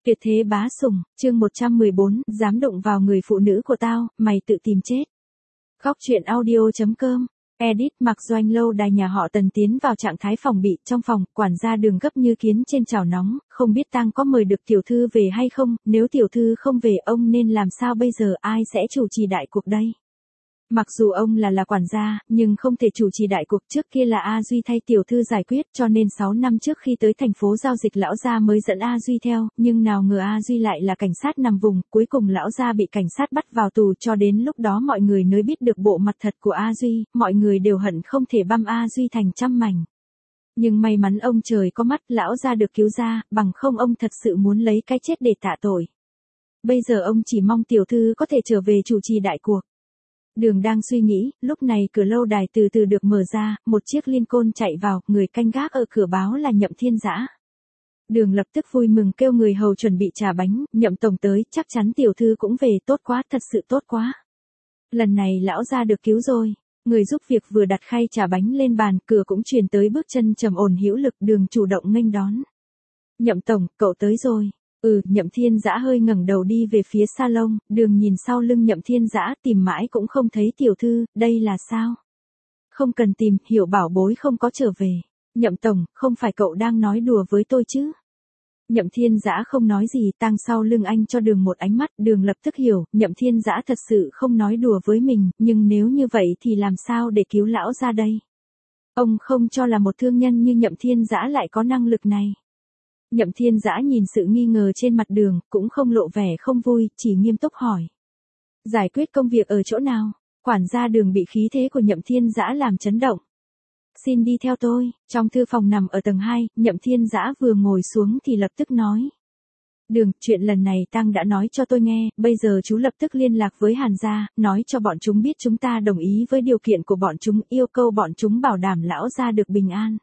Tuyệt thế bá sủng, chương 114, dám đụng vào người phụ nữ của tao, mày tự tìm chết. Khóc chuyện audio.com. Edit. Mặc Doanh lâu đài nhà họ Tần tiến vào trạng thái phòng bị. Trong phòng, quản gia Đường gấp như kiến trên chảo nóng, không biết Tang có mời được tiểu thư về hay không, nếu tiểu thư không về ông nên làm sao bây giờ, ai sẽ chủ trì đại cuộc đây? Mặc dù ông là quản gia, nhưng không thể chủ trì đại cuộc, trước kia là A Duy thay tiểu thư giải quyết, cho nên 6 năm trước khi tới thành phố giao dịch lão gia mới dẫn A Duy theo, nhưng nào ngờ A Duy lại là cảnh sát nằm vùng, cuối cùng lão gia bị cảnh sát bắt vào tù, cho đến lúc đó mọi người mới biết được bộ mặt thật của A Duy, mọi người đều hận không thể băm A Duy thành trăm mảnh. Nhưng may mắn ông trời có mắt, lão gia được cứu ra, bằng không ông thật sự muốn lấy cái chết để tạ tội. Bây giờ ông chỉ mong tiểu thư có thể trở về chủ trì đại cuộc. Đường đang suy nghĩ, lúc này cửa lâu đài từ từ được mở ra, một chiếc liên côn chạy vào, người canh gác ở cửa báo là Nhậm Thiên Dã. Đường lập tức vui mừng kêu người hầu chuẩn bị trà bánh, Nhậm tổng tới, chắc chắn tiểu thư cũng về, tốt quá, thật sự tốt quá. Lần này lão gia được cứu rồi. Người giúp việc vừa đặt khay trà bánh lên bàn, cửa cũng truyền tới bước chân trầm ổn hữu lực, Đường chủ động nghênh đón. Nhậm tổng, cậu tới rồi. Nhậm Thiên Dã hơi ngẩng đầu đi về phía salon, Đường nhìn sau lưng Nhậm Thiên Dã tìm mãi cũng không thấy tiểu thư, đây là sao? Không cần tìm, Hiểu bảo bối không có trở về. Nhậm tổng, không phải cậu đang nói đùa với tôi chứ? Nhậm Thiên Dã không nói gì, Tang sau lưng anh cho Đường một ánh mắt, Đường lập tức hiểu, Nhậm Thiên Dã thật sự không nói đùa với mình, nhưng nếu như vậy thì làm sao để cứu lão ra đây? Ông không cho là một thương nhân như Nhậm Thiên Dã lại có năng lực này. Nhậm Thiên Dã nhìn sự nghi ngờ trên mặt Đường, cũng không lộ vẻ không vui, chỉ nghiêm túc hỏi. Giải quyết công việc ở chỗ nào? Quản gia Đường bị khí thế của Nhậm Thiên Dã làm chấn động. Xin đi theo tôi. Trong thư phòng nằm ở tầng 2, Nhậm Thiên Dã vừa ngồi xuống thì lập tức nói. Đường, chuyện lần này Tang đã nói cho tôi nghe, bây giờ chú lập tức liên lạc với Hàn gia, nói cho bọn chúng biết chúng ta đồng ý với điều kiện của bọn chúng, yêu cầu bọn chúng bảo đảm lão gia được bình an.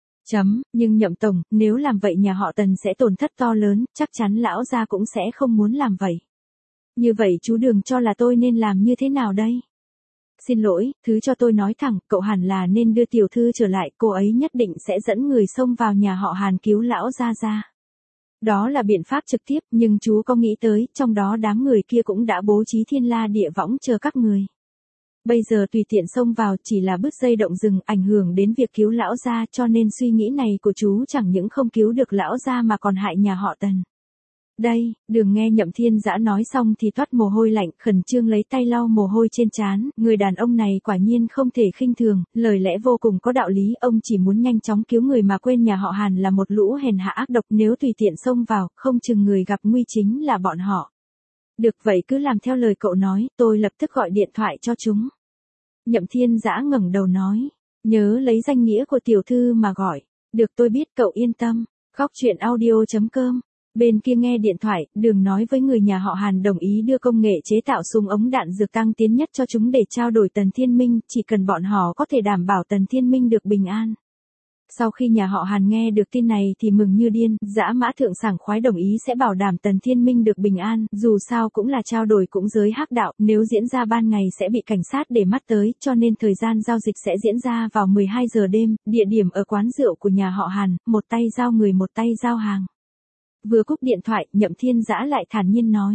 Nhưng Nhậm tổng, nếu làm vậy nhà họ Tần sẽ tổn thất to lớn, chắc chắn lão gia cũng sẽ không muốn làm vậy. Như vậy chú Đường cho là tôi nên làm như thế nào đây? Xin lỗi, thứ cho tôi nói thẳng, cậu hẳn là nên đưa tiểu thư trở lại, cô ấy nhất định sẽ dẫn người xông vào nhà họ Hàn cứu lão gia ra. Đó là biện pháp trực tiếp, nhưng chú có nghĩ tới, trong đó đám người kia cũng đã bố trí thiên la địa võng chờ các người. Bây giờ tùy tiện xông vào chỉ là bứt dây động rừng, ảnh hưởng đến việc cứu lão gia, cho nên suy nghĩ này của chú chẳng những không cứu được lão gia mà còn hại nhà họ Tần. Đây, Đường nghe Nhậm Thiên Dã nói xong thì toát mồ hôi lạnh, khẩn trương lấy tay lau mồ hôi trên trán, người đàn ông này quả nhiên không thể khinh thường, lời lẽ vô cùng có đạo lý, ông chỉ muốn nhanh chóng cứu người mà quên nhà họ Hàn là một lũ hèn hạ ác độc, nếu tùy tiện xông vào, không chừng người gặp nguy chính là bọn họ. Được vậy cứ làm theo lời cậu nói, tôi lập tức gọi điện thoại cho chúng. Nhậm Thiên Dã ngẩng đầu nói, nhớ lấy danh nghĩa của tiểu thư mà gọi. Được, tôi biết, cậu yên tâm. Khóc chuyện audio.com. Bên kia nghe điện thoại, Đường nói với người nhà họ Hàn đồng ý đưa công nghệ chế tạo súng ống đạn dược tăng tiến nhất cho chúng để trao đổi Tần Thiên Minh, chỉ cần bọn họ có thể đảm bảo Tần Thiên Minh được bình an. Sau khi nhà họ Hàn nghe được tin này thì mừng như điên, Dã Mã Thượng sảng khoái đồng ý sẽ bảo đảm Tần Thiên Minh được bình an, dù sao cũng là trao đổi cũng giới hắc đạo, nếu diễn ra ban ngày sẽ bị cảnh sát để mắt tới, cho nên thời gian giao dịch sẽ diễn ra vào 12 giờ đêm, địa điểm ở quán rượu của nhà họ Hàn, một tay giao người một tay giao hàng. Vừa cúp điện thoại, Nhậm Thiên Dã lại thản nhiên nói.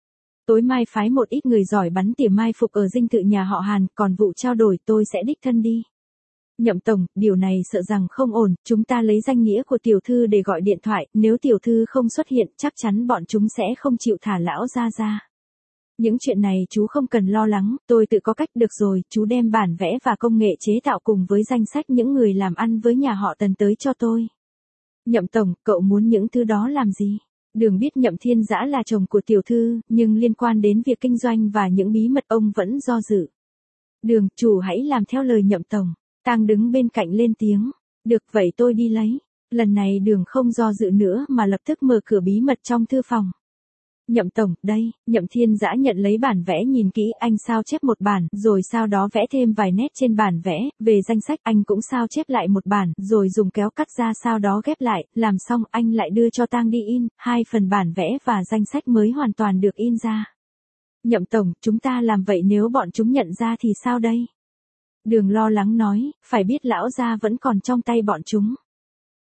Tối mai phái một ít người giỏi bắn tỉa mai phục ở dinh thự nhà họ Hàn, còn vụ trao đổi tôi sẽ đích thân đi. Nhậm tổng, điều này sợ rằng không ổn, chúng ta lấy danh nghĩa của tiểu thư để gọi điện thoại, nếu tiểu thư không xuất hiện chắc chắn bọn chúng sẽ không chịu thả lão ra ra. Những chuyện này chú không cần lo lắng, tôi tự có cách. Được rồi, chú đem bản vẽ và công nghệ chế tạo cùng với danh sách những người làm ăn với nhà họ Tần tới cho tôi. Nhậm tổng, cậu muốn những thứ đó làm gì? Đường biết Nhậm Thiên Dã là chồng của tiểu thư, nhưng liên quan đến việc kinh doanh và những bí mật ông vẫn do dự. Đường, chủ hãy làm theo lời Nhậm tổng. Tang đứng bên cạnh lên tiếng. Được vậy tôi đi lấy. Lần này Đường không do dự nữa mà lập tức mở cửa bí mật trong thư phòng. Nhậm tổng, đây. Nhậm Thiên Dã nhận lấy bản vẽ nhìn kỹ, anh sao chép một bản, rồi sau đó vẽ thêm vài nét trên bản vẽ, về danh sách anh cũng sao chép lại một bản, rồi dùng kéo cắt ra sau đó ghép lại, làm xong anh lại đưa cho Tang đi in, 2 phần bản vẽ và danh sách mới hoàn toàn được in ra. Nhậm tổng, chúng ta làm vậy nếu bọn chúng nhận ra thì sao đây? Đường lo lắng nói, phải biết lão gia vẫn còn trong tay bọn chúng.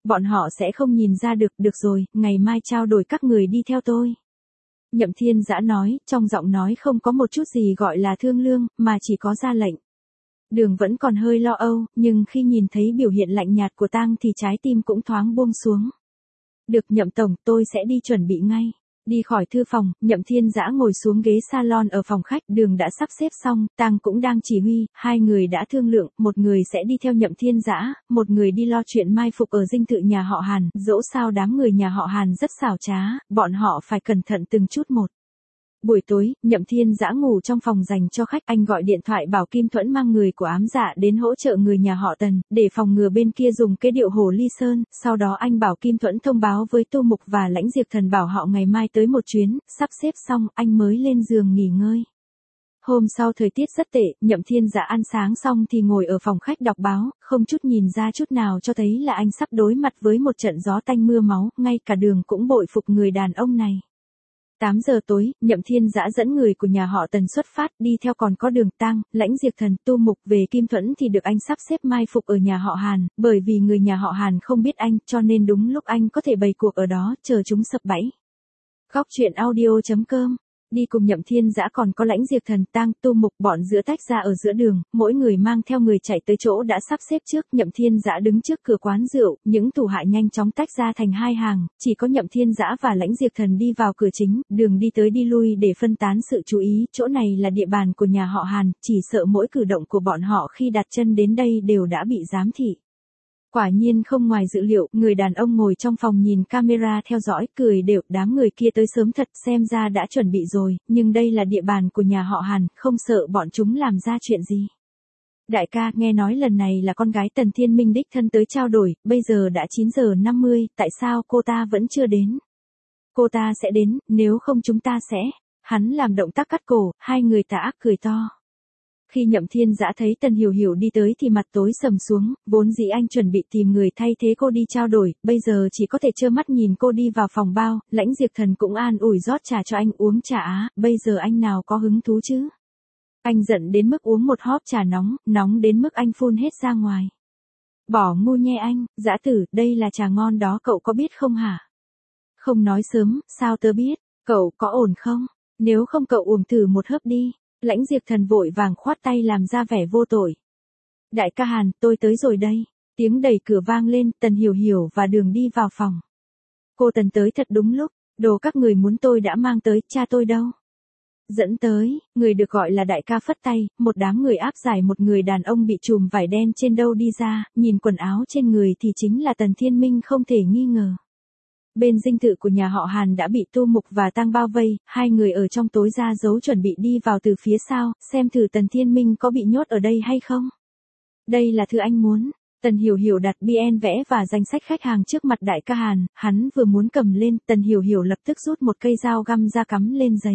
Bọn họ sẽ không nhìn ra được, được rồi, ngày mai trao đổi các người đi theo tôi. Nhậm Thiên Dã nói, trong giọng nói không có một chút gì gọi là thương lương, mà chỉ có ra lệnh. Đường vẫn còn hơi lo âu, nhưng khi nhìn thấy biểu hiện lạnh nhạt của Tang thì trái tim cũng thoáng buông xuống. Được Nhậm tổng, tôi sẽ đi chuẩn bị ngay. Đi khỏi thư phòng, Nhậm Thiên Dã ngồi xuống ghế salon ở phòng khách, Đường đã sắp xếp xong, Tang cũng đang chỉ huy, hai người đã thương lượng, một người sẽ đi theo Nhậm Thiên Dã, một người đi lo chuyện mai phục ở dinh thự nhà họ Hàn, dẫu sao đám người nhà họ Hàn rất xảo trá, bọn họ phải cẩn thận từng chút một. Buổi tối, Nhậm Thiên Dã ngủ trong phòng dành cho khách, anh gọi điện thoại bảo Kim Thuẫn mang người của ám dạ đến hỗ trợ người nhà họ Tần, để phòng ngừa bên kia dùng kế điệu Hồ Ly Sơn, sau đó anh bảo Kim Thuẫn thông báo với Tô Mục và Lãnh Diệp Thần bảo họ ngày mai tới một chuyến, sắp xếp xong, anh mới lên giường nghỉ ngơi. Hôm sau thời tiết rất tệ, Nhậm Thiên Dã ăn sáng xong thì ngồi ở phòng khách đọc báo, không chút nhìn ra chút nào cho thấy là anh sắp đối mặt với một trận gió tanh mưa máu, ngay cả Đường cũng bội phục người đàn ông này. 8 giờ tối, Nhậm Thiên Dã dẫn người của nhà họ Tần xuất phát, đi theo còn có Đường Tang, Lãnh Diệp Thần, Tô Mục. Về Kim Thuẫn thì được anh sắp xếp mai phục ở nhà họ Hàn, bởi vì người nhà họ Hàn không biết anh, cho nên đúng lúc anh có thể bày cuộc ở đó, chờ chúng sập bẫy. Góc truyện audio.com. Đi cùng Nhậm Thiên Dã còn có Lãnh Diệp Thần, Tang, Tô Mục, bọn giữa tách ra ở giữa đường, mỗi người mang theo người chạy tới chỗ đã sắp xếp trước. Nhậm Thiên Dã đứng trước cửa quán rượu, những thủ hạ nhanh chóng tách ra thành hai hàng, chỉ có Nhậm Thiên Dã và Lãnh Diệp Thần đi vào cửa chính, Đường đi tới đi lui để phân tán sự chú ý, chỗ này là địa bàn của nhà họ Hàn, chỉ sợ mỗi cử động của bọn họ khi đặt chân đến đây đều đã bị giám thị. Quả nhiên không ngoài dự liệu, người đàn ông ngồi trong phòng nhìn camera theo dõi, cười đều, đám người kia tới sớm thật, xem ra đã chuẩn bị rồi, nhưng đây là địa bàn của nhà họ Hàn, không sợ bọn chúng làm ra chuyện gì. Đại ca, nghe nói lần này là con gái Tần Thiên Minh đích thân tới trao đổi, bây giờ đã 9 giờ 50, tại sao cô ta vẫn chưa đến? Cô ta sẽ đến, nếu không chúng ta sẽ... Hắn làm động tác cắt cổ, hai người tà ác cười to. Khi Nhậm Thiên Dã thấy Tần Hiểu Hiểu đi tới thì mặt tối sầm xuống, vốn dĩ anh chuẩn bị tìm người thay thế cô đi trao đổi, bây giờ chỉ có thể trơ mắt nhìn cô đi vào phòng bao, Lãnh Diệp Thần cũng an ủi rót trà cho anh uống trà á, bây giờ anh nào có hứng thú chứ. Anh giận đến mức uống một hóp trà nóng, nóng đến mức anh phun hết ra ngoài. Bỏ ngu nhe anh, Dã tử, đây là trà ngon đó cậu có biết không hả? Không nói sớm, sao tớ biết, cậu có ổn không? Nếu không cậu uống thử một hớp đi. Lãnh Diệp Thần vội vàng khoát tay làm ra vẻ vô tội. Đại ca Hàn, tôi tới rồi đây. Tiếng đẩy cửa vang lên, Tần Hiểu Hiểu và Đường đi vào phòng. Cô Tần tới thật đúng lúc, đồ các người muốn tôi đã mang tới, cha tôi đâu? Dẫn tới, người được gọi là đại ca phất tay, một đám người áp giải một người đàn ông bị trùm vải đen trên đâu đi ra, nhìn quần áo trên người thì chính là Tần Thiên Minh không thể nghi ngờ. Bên dinh thự của nhà họ Hàn đã bị Tô Mục và Tang bao vây, hai người ở trong tối ra dấu chuẩn bị đi vào từ phía sau, xem thử Tần Thiên Minh có bị nhốt ở đây hay không. Đây là thứ anh muốn. Tần Hiểu Hiểu đặt BN vẽ và danh sách khách hàng trước mặt đại ca Hàn, hắn vừa muốn cầm lên, Tần Hiểu Hiểu lập tức rút một cây dao găm ra cắm lên giấy.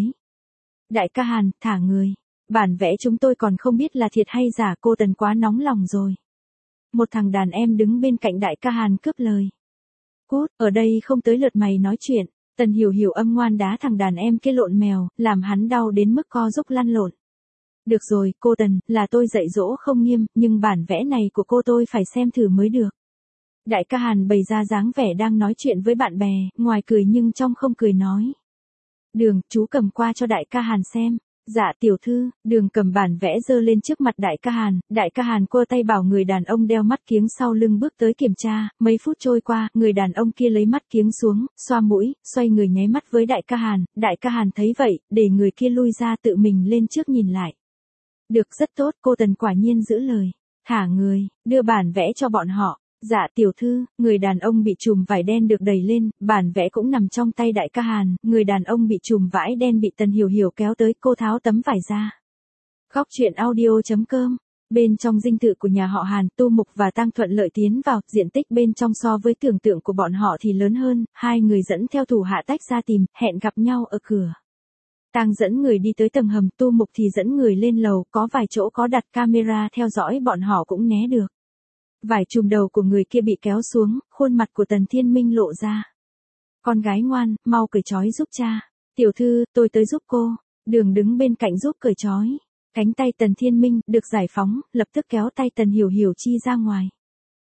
Đại ca Hàn, thả người. Bản vẽ chúng tôi còn không biết là thiệt hay giả, cô Tần quá nóng lòng rồi. Một thằng đàn em đứng bên cạnh đại ca Hàn cướp lời. Cút, ở đây không tới lượt mày nói chuyện. Tần Hiểu Hiểu âm ngoan đá thằng đàn em kia lộn mèo, làm hắn đau đến mức co rúc lăn lộn. Được rồi, cô Tần, là tôi dạy dỗ không nghiêm, nhưng bản vẽ này của cô tôi phải xem thử mới được. Đại ca Hàn bày ra dáng vẻ đang nói chuyện với bạn bè, ngoài cười nhưng trong không cười nói. Đường, chú cầm qua cho đại ca Hàn xem. Dạ tiểu thư, Đường cầm bản vẽ dơ lên trước mặt đại ca Hàn quơ tay bảo người đàn ông đeo mắt kiếng sau lưng bước tới kiểm tra, mấy phút trôi qua, người đàn ông kia lấy mắt kiếng xuống, xoa mũi, xoay người nháy mắt với đại ca Hàn thấy vậy, để người kia lui ra tự mình lên trước nhìn lại. Được rất tốt, cô Tần quả nhiên giữ lời, thả người, đưa bản vẽ cho bọn họ. Dạ tiểu thư, người đàn ông bị trùm vải đen được đẩy lên, bản vẽ cũng nằm trong tay đại ca Hàn, người đàn ông bị trùm vải đen bị Tần Hiểu Hiểu kéo tới, cô tháo tấm vải ra. Góc truyện audio.com. Bên trong dinh thự của nhà họ Hàn, Tô Mục và Tang thuận lợi tiến vào, diện tích bên trong so với tưởng tượng của bọn họ thì lớn hơn, hai người dẫn theo thủ hạ tách ra tìm, hẹn gặp nhau ở cửa. Tang dẫn người đi tới tầng hầm, Tô Mục thì dẫn người lên lầu, có vài chỗ có đặt camera theo dõi bọn họ cũng né được. Vải trùm đầu của người kia bị kéo xuống, khuôn mặt của Tần Thiên Minh lộ ra. Con gái ngoan, mau cởi trói giúp cha. Tiểu thư, tôi tới giúp cô. Đường đứng bên cạnh giúp cởi trói. Cánh tay Tần Thiên Minh được giải phóng, lập tức kéo tay Tần Hiểu Hiểu chi ra ngoài.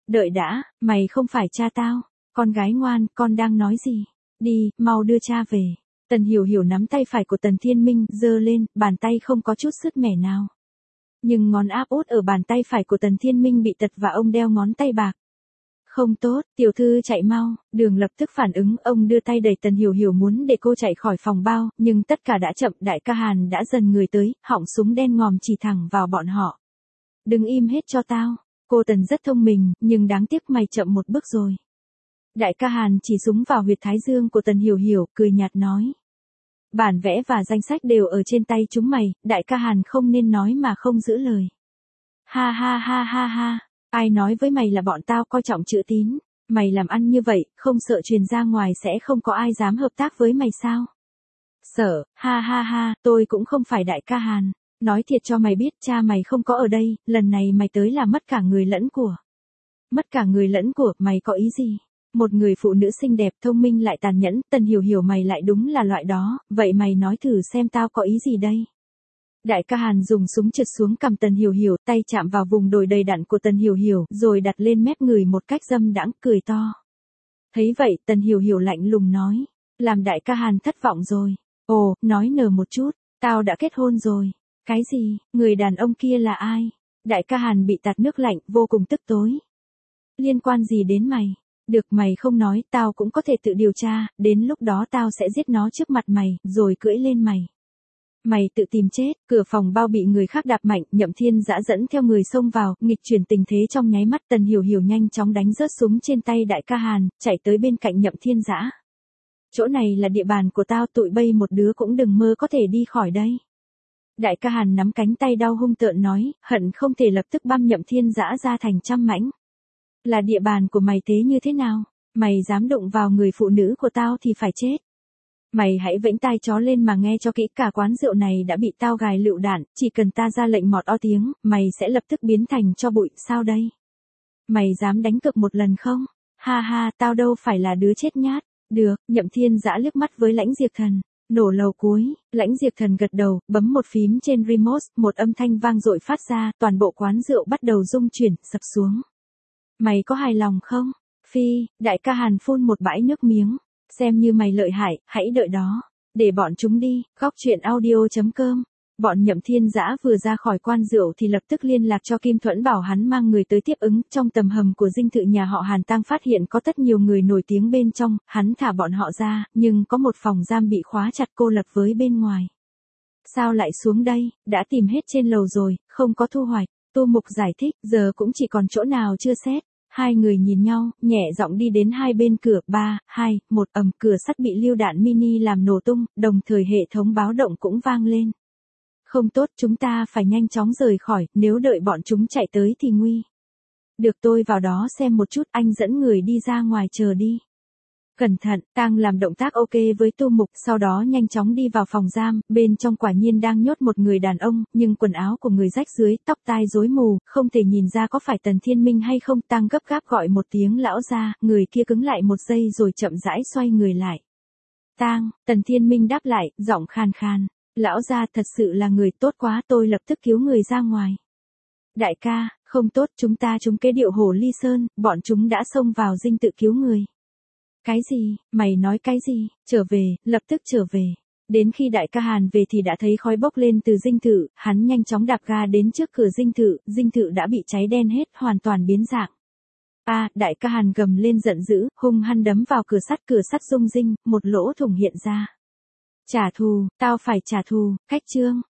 Đợi đã, mày không phải cha tao. Con gái ngoan, con đang nói gì? Đi, mau đưa cha về. Tần Hiểu Hiểu nắm tay phải của Tần Thiên Minh, giơ lên, bàn tay không có chút sứt mẻ nào. Nhưng ngón áp út ở bàn tay phải của Tần Thiên Minh bị tật và ông đeo ngón tay bạc. Không tốt, tiểu thư chạy mau, Đường lập tức phản ứng, ông đưa tay đẩy Tần Hiểu Hiểu muốn để cô chạy khỏi phòng bao, nhưng tất cả đã chậm, Đại ca Hàn đã dần người tới, họng súng đen ngòm chỉ thẳng vào bọn họ. Đừng im hết cho tao, cô Tần rất thông minh, nhưng đáng tiếc mày chậm một bước rồi. Đại ca Hàn chỉ súng vào huyệt thái dương của Tần Hiểu Hiểu, cười nhạt nói. Bản vẽ và danh sách đều ở trên tay chúng mày, Đại ca Hàn không nên nói mà không giữ lời. Ha ha ha ha ha. Ai nói với mày là bọn tao coi trọng chữ tín, mày làm ăn như vậy, không sợ truyền ra ngoài sẽ không có ai dám hợp tác với mày sao? Sợ, ha ha ha, tôi cũng không phải Đại ca Hàn, nói thiệt cho mày biết cha mày không có ở đây, lần này mày tới là mất cả người lẫn của. Mất cả người lẫn của, mày có ý gì? Một người phụ nữ xinh đẹp, thông minh lại tàn nhẫn, Tần Hiểu Hiểu mày lại đúng là loại đó, vậy mày nói thử xem tao có ý gì đây? Đại ca Hàn dùng súng trượt xuống cằm Tần Hiểu Hiểu, tay chạm vào vùng đồi đầy đặn của Tần Hiểu Hiểu, rồi đặt lên mép người một cách dâm đãng, cười to. Thấy vậy, Tần Hiểu Hiểu lạnh lùng nói, làm Đại ca Hàn thất vọng rồi. Ồ, nói nở một chút, tao đã kết hôn rồi. Cái gì, người đàn ông kia là ai? Đại ca Hàn bị tạt nước lạnh, vô cùng tức tối. Liên quan gì đến mày? Được, mày không nói, tao cũng có thể tự điều tra, đến lúc đó tao sẽ giết nó trước mặt mày, rồi cưỡi lên mày. Mày tự tìm chết, cửa phòng bao bị người khác đạp mạnh, Nhậm Thiên Dã dẫn theo người xông vào, nghịch chuyển tình thế trong nháy mắt, Tần Hiểu Hiểu nhanh chóng đánh rớt súng trên tay Đại ca Hàn, chạy tới bên cạnh Nhậm Thiên Dã. Chỗ này là địa bàn của tao, tụi bay một đứa cũng đừng mơ có thể đi khỏi đây. Đại ca Hàn nắm cánh tay đau hung tợn nói, hận không thể lập tức băm Nhậm Thiên Dã ra thành trăm mảnh. Là địa bàn của mày thế như thế nào? Mày dám đụng vào người phụ nữ của tao thì phải chết. Mày hãy vẫy tai chó lên mà nghe cho kỹ, cả quán rượu này đã bị tao gài lựu đạn, chỉ cần ta ra lệnh mọt o tiếng, mày sẽ lập tức biến thành tro bụi, sao đây? Mày dám đánh cược một lần không? Ha ha, tao đâu phải là đứa chết nhát. Được, Nhậm Thiên Dã liếc mắt với Lãnh Diệp Thần. Nổ lầu cuối, Lãnh Diệp Thần gật đầu, bấm một phím trên remote, một âm thanh vang dội phát ra, toàn bộ quán rượu bắt đầu rung chuyển, sập xuống. Mày có hài lòng không? Phi, Đại ca Hàn phun một bãi nước miếng. Xem như mày lợi hại, hãy đợi đó. Để bọn chúng đi, góc truyện audio.com. Bọn Nhậm Thiên Dã vừa ra khỏi quan rượu thì lập tức liên lạc cho Kim Thuẫn bảo hắn mang người tới tiếp ứng. Trong tầm hầm của dinh thự nhà họ Hàn Tang phát hiện có rất nhiều người nổi tiếng bên trong, hắn thả bọn họ ra, nhưng có một phòng giam bị khóa chặt cô lập với bên ngoài. Sao lại xuống đây, đã tìm hết trên lầu rồi, không có thu hoạch. Tô Mục giải thích, giờ cũng chỉ còn chỗ nào chưa xét. Hai người nhìn nhau, nhẹ giọng đi đến hai bên cửa, 3, 2, 1 ầm, cửa sắt bị lưu đạn mini làm nổ tung, đồng thời hệ thống báo động cũng vang lên. Không tốt, chúng ta phải nhanh chóng rời khỏi, nếu đợi bọn chúng chạy tới thì nguy. Được, tôi vào đó xem một chút, anh dẫn người đi ra ngoài chờ đi. Cẩn thận, Tang làm động tác ok với Tô Mục, sau đó nhanh chóng đi vào phòng giam, bên trong quả nhiên đang nhốt một người đàn ông, nhưng quần áo của người rách dưới, tóc tai rối mù, không thể nhìn ra có phải Tần Thiên Minh hay không. Tang gấp gáp gọi một tiếng lão ra, người kia cứng lại một giây rồi chậm rãi xoay người lại. Tang, Tần Thiên Minh đáp lại, giọng khàn khàn. Lão gia thật sự là người tốt quá, tôi lập tức cứu người ra ngoài. Đại ca, không tốt, chúng ta trúng kế điệu Hồ Ly Sơn, bọn chúng đã xông vào dinh tự cứu người. Cái gì, mày nói cái gì, trở về, lập tức trở về. Đến khi Đại ca Hàn về thì đã thấy khói bốc lên từ dinh thự, hắn nhanh chóng đạp ga đến trước cửa dinh thự đã bị cháy đen hết, hoàn toàn biến dạng. Đại ca Hàn gầm lên giận dữ, hung hăng đấm vào cửa sắt rung rinh, một lỗ thủng hiện ra. Trả thù, tao phải trả thù, cách chương.